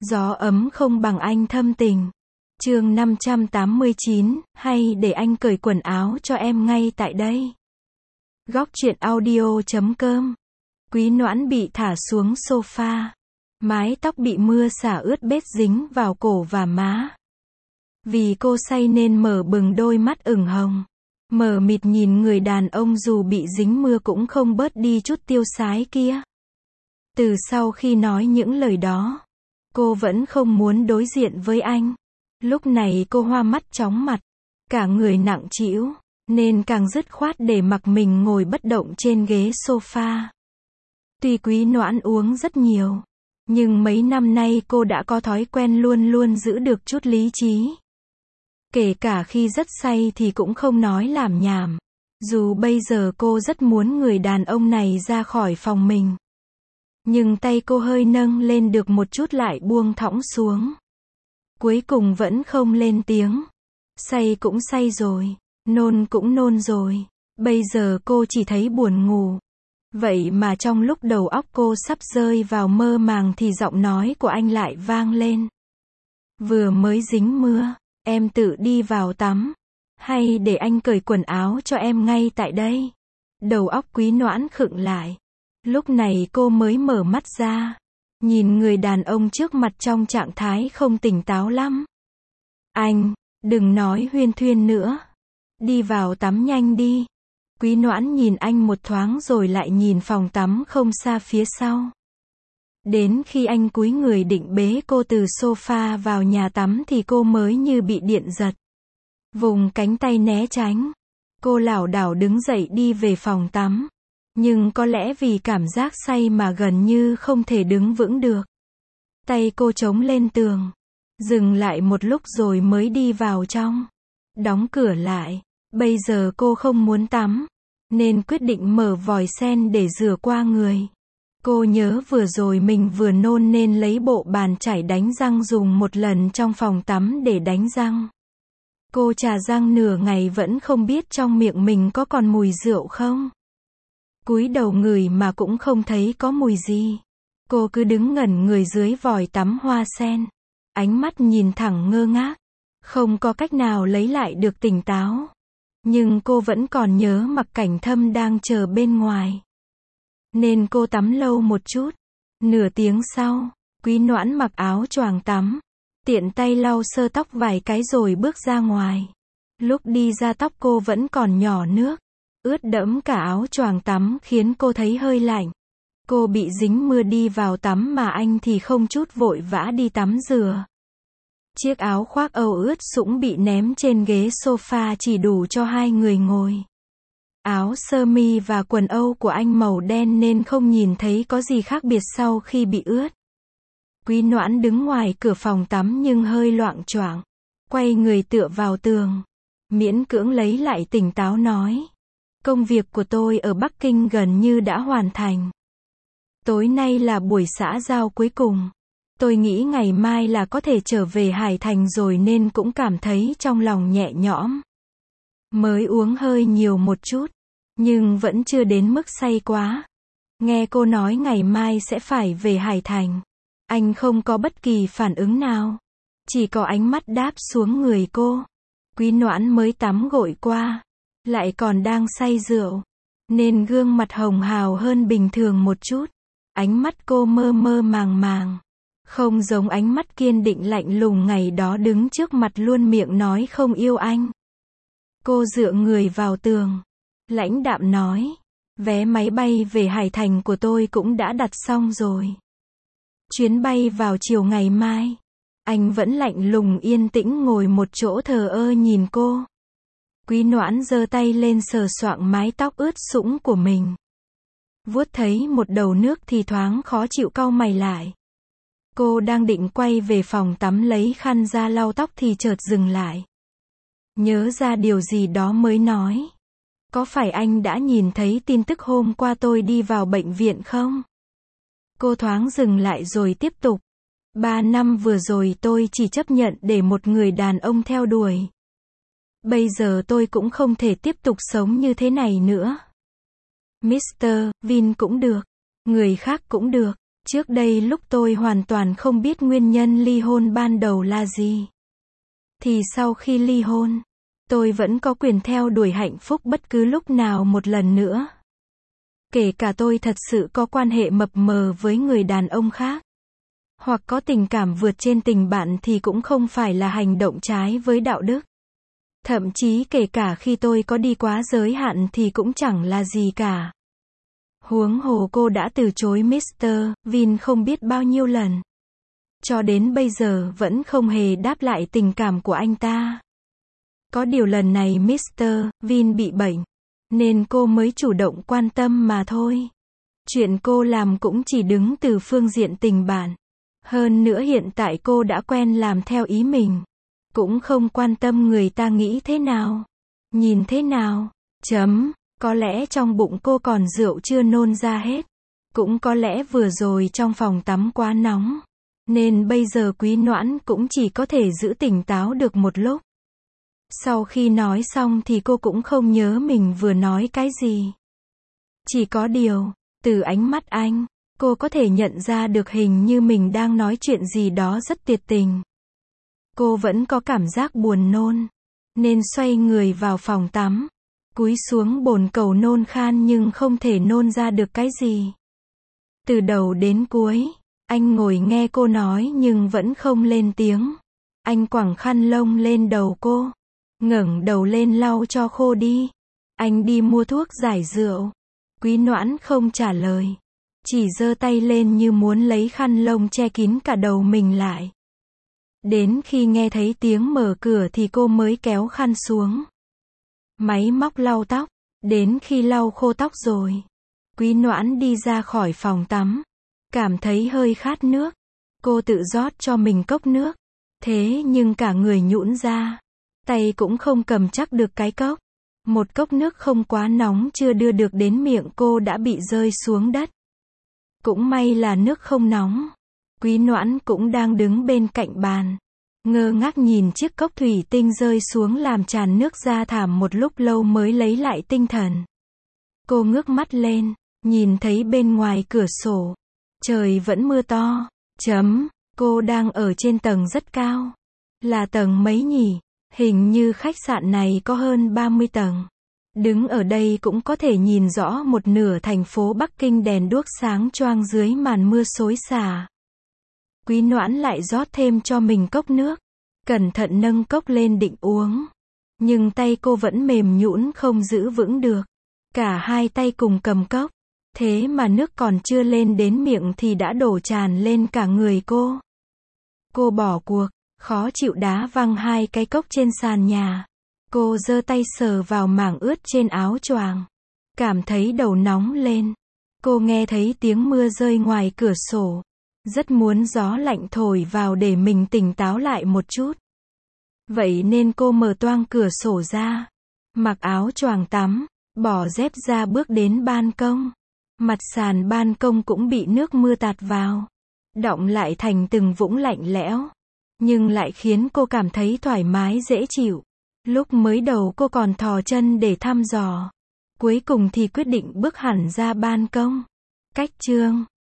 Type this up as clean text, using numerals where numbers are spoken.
Gió ấm không bằng anh thâm tình. Chương 589, hay để anh cởi quần áo cho em ngay tại đây. Góc truyện audio.com. Quý Noãn bị thả xuống sofa. Mái tóc bị mưa xả ướt bết dính vào cổ và má. Vì cô say nên mở bừng đôi mắt ửng hồng. Mờ mịt nhìn người đàn ông dù bị dính mưa cũng không bớt đi chút tiêu sái kia. Từ sau khi nói những lời đó, cô vẫn không muốn đối diện với anh. Lúc này cô hoa mắt chóng mặt, cả người nặng trĩu, nên càng dứt khoát để mặc mình ngồi bất động trên ghế sofa. Tuy Quý Noãn uống rất nhiều, nhưng mấy năm nay cô đã có thói quen luôn luôn giữ được chút lý trí. Kể cả khi rất say thì cũng không nói lảm nhảm. Dù bây giờ cô rất muốn người đàn ông này ra khỏi phòng mình. Nhưng tay cô hơi nâng lên được một chút lại buông thõng xuống. Cuối cùng vẫn không lên tiếng. Say cũng say rồi, nôn cũng nôn rồi. Bây giờ cô chỉ thấy buồn ngủ. Vậy mà trong lúc đầu óc cô sắp rơi vào mơ màng thì giọng nói của anh lại vang lên. Vừa mới dính mưa, em tự đi vào tắm. Hay để anh cởi quần áo cho em ngay tại đây. Đầu óc Quý Noãn khựng lại. Lúc này cô mới mở mắt ra. Nhìn người đàn ông trước mặt trong trạng thái không tỉnh táo lắm. Anh, đừng nói huyên thuyên nữa. Đi vào tắm nhanh đi. Quý Noãn nhìn anh một thoáng rồi lại nhìn phòng tắm không xa phía sau. Đến khi anh cúi người định bế cô từ sofa vào nhà tắm thì cô mới như bị điện giật. Vùng cánh tay né tránh. Cô lảo đảo đứng dậy đi về phòng tắm. Nhưng có lẽ vì cảm giác say mà gần như không thể đứng vững được. Tay cô chống lên tường. Dừng lại một lúc rồi mới đi vào trong. Đóng cửa lại. Bây giờ cô không muốn tắm. Nên quyết định mở vòi sen để rửa qua người. Cô nhớ vừa rồi mình vừa nôn nên lấy bộ bàn chải đánh răng dùng một lần trong phòng tắm để đánh răng. Cô chà răng nửa ngày vẫn không biết trong miệng mình có còn mùi rượu không. Cúi đầu ngửi mà cũng không thấy có mùi gì. Cô cứ đứng ngẩn người dưới vòi tắm hoa sen. Ánh mắt nhìn thẳng ngơ ngác. Không có cách nào lấy lại được tỉnh táo. Nhưng cô vẫn còn nhớ Mặc Cảnh Thâm đang chờ bên ngoài. Nên cô tắm lâu một chút. Nửa tiếng sau, Quý Noãn mặc áo choàng tắm. Tiện tay lau sơ tóc vài cái rồi bước ra ngoài. Lúc đi ra tóc cô vẫn còn nhỏ nước. Ướt đẫm cả áo choàng tắm khiến cô thấy hơi lạnh. Cô bị dính mưa đi vào tắm mà anh thì không chút vội vã đi tắm rửa. Chiếc áo khoác âu ướt sũng bị ném trên ghế sofa chỉ đủ cho hai người ngồi. Áo sơ mi và quần âu của anh màu đen nên không nhìn thấy có gì khác biệt sau khi bị ướt. Quý Noãn đứng ngoài cửa phòng tắm nhưng hơi loạng choạng. Quay người tựa vào tường. Miễn cưỡng lấy lại tỉnh táo nói. Công việc của tôi ở Bắc Kinh gần như đã hoàn thành. Tối nay là buổi xã giao cuối cùng. Tôi nghĩ ngày mai là có thể trở về Hải Thành rồi nên cũng cảm thấy trong lòng nhẹ nhõm. Mới uống hơi nhiều một chút, nhưng vẫn chưa đến mức say quá. Nghe cô nói ngày mai sẽ phải về Hải Thành. Anh không có bất kỳ phản ứng nào. Chỉ có ánh mắt đáp xuống người cô. Quý Noãn mới tắm gội qua. Lại còn đang say rượu. Nên gương mặt hồng hào hơn bình thường một chút. Ánh mắt cô mơ mơ màng màng. Không giống ánh mắt kiên định lạnh lùng ngày đó đứng trước mặt luôn miệng nói không yêu anh. Cô dựa người vào tường. Lãnh đạm nói. Vé máy bay về Hải Thành của tôi cũng đã đặt xong rồi. Chuyến bay vào chiều ngày mai. Anh vẫn lạnh lùng yên tĩnh ngồi một chỗ thờ ơ nhìn cô. Quý Noãn giơ tay lên sờ soạng mái tóc ướt sũng của mình. Vuốt thấy một đầu nước thì thoáng khó chịu cau mày lại. Cô đang định quay về phòng tắm lấy khăn ra lau tóc thì chợt dừng lại. Nhớ ra điều gì đó mới nói. Có phải anh đã nhìn thấy tin tức hôm qua tôi đi vào bệnh viện không? Cô thoáng dừng lại rồi tiếp tục. 3 năm vừa rồi tôi chỉ chấp nhận để một người đàn ông theo đuổi. Bây giờ tôi cũng không thể tiếp tục sống như thế này nữa. Mr. Vin cũng được. Người khác cũng được. Trước đây lúc tôi hoàn toàn không biết nguyên nhân ly hôn ban đầu là gì. Thì sau khi ly hôn, tôi vẫn có quyền theo đuổi hạnh phúc bất cứ lúc nào một lần nữa. Kể cả tôi thật sự có quan hệ mập mờ với người đàn ông khác, hoặc có tình cảm vượt trên tình bạn thì cũng không phải là hành động trái với đạo đức. Thậm chí kể cả khi tôi có đi quá giới hạn thì cũng chẳng là gì cả. Huống hồ cô đã từ chối Mr. Vin không biết bao nhiêu lần. Cho đến bây giờ vẫn không hề đáp lại tình cảm của anh ta. Có điều lần này Mr. Vin bị bệnh, nên cô mới chủ động quan tâm mà thôi. Chuyện cô làm cũng chỉ đứng từ phương diện tình bạn. Hơn nữa hiện tại cô đã quen làm theo ý mình. Cũng không quan tâm người ta nghĩ thế nào, nhìn thế nào. Có lẽ trong bụng cô còn rượu chưa nôn ra hết. Cũng có lẽ vừa rồi trong phòng tắm quá nóng, nên bây giờ Quý Noãn cũng chỉ có thể giữ tỉnh táo được một lúc. Sau khi nói xong thì cô cũng không nhớ mình vừa nói cái gì. Chỉ có điều, từ ánh mắt anh, cô có thể nhận ra được hình như mình đang nói chuyện gì đó rất tuyệt tình. Cô vẫn có cảm giác buồn nôn, nên xoay người vào phòng tắm, cúi xuống bồn cầu nôn khan nhưng không thể nôn ra được cái gì. Từ đầu đến cuối, anh ngồi nghe cô nói nhưng vẫn không lên tiếng. Anh quẳng khăn lông lên đầu cô, ngẩng đầu lên lau cho khô đi. Anh đi mua thuốc giải rượu. Quý Noãn không trả lời, chỉ giơ tay lên như muốn lấy khăn lông che kín cả đầu mình lại. Đến khi nghe thấy tiếng mở cửa thì cô mới kéo khăn xuống. Máy móc lau tóc, đến khi lau khô tóc rồi, Quý Noãn đi ra khỏi phòng tắm, cảm thấy hơi khát nước. Cô tự rót cho mình cốc nước, thế nhưng cả người nhũn ra, tay cũng không cầm chắc được cái cốc. Một cốc nước không quá nóng chưa đưa được đến miệng cô đã bị rơi xuống đất. Cũng may là nước không nóng. Quý Noãn cũng đang đứng bên cạnh bàn, ngơ ngác nhìn chiếc cốc thủy tinh rơi xuống làm tràn nước ra thảm một lúc lâu mới lấy lại tinh thần. Cô ngước mắt lên, nhìn thấy bên ngoài cửa sổ, trời vẫn mưa to. Cô đang ở trên tầng rất cao. Là tầng mấy nhỉ? Hình như khách sạn này có hơn 30 tầng. Đứng ở đây cũng có thể nhìn rõ một nửa thành phố Bắc Kinh đèn đuốc sáng choang dưới màn mưa xối xả. Quý Noãn lại rót thêm cho mình cốc nước, cẩn thận nâng cốc lên định uống. Nhưng tay cô vẫn mềm nhũn không giữ vững được. Cả hai tay cùng cầm cốc. Thế mà nước còn chưa lên đến miệng thì đã đổ tràn lên cả người cô. Cô bỏ cuộc, khó chịu đá văng hai cái cốc trên sàn nhà. Cô giơ tay sờ vào mảng ướt trên áo choàng, cảm thấy đầu nóng lên. Cô nghe thấy tiếng mưa rơi ngoài cửa sổ, rất muốn gió lạnh thổi vào để mình tỉnh táo lại một chút. Vậy nên cô mở toang cửa sổ ra, mặc áo choàng tắm, bỏ dép ra bước đến ban công. Mặt sàn ban công cũng bị nước mưa tạt vào, đọng lại thành từng vũng lạnh lẽo, nhưng lại khiến cô cảm thấy thoải mái dễ chịu. Lúc mới đầu cô còn thò chân để thăm dò, cuối cùng thì quyết định bước hẳn ra ban công. Cách chương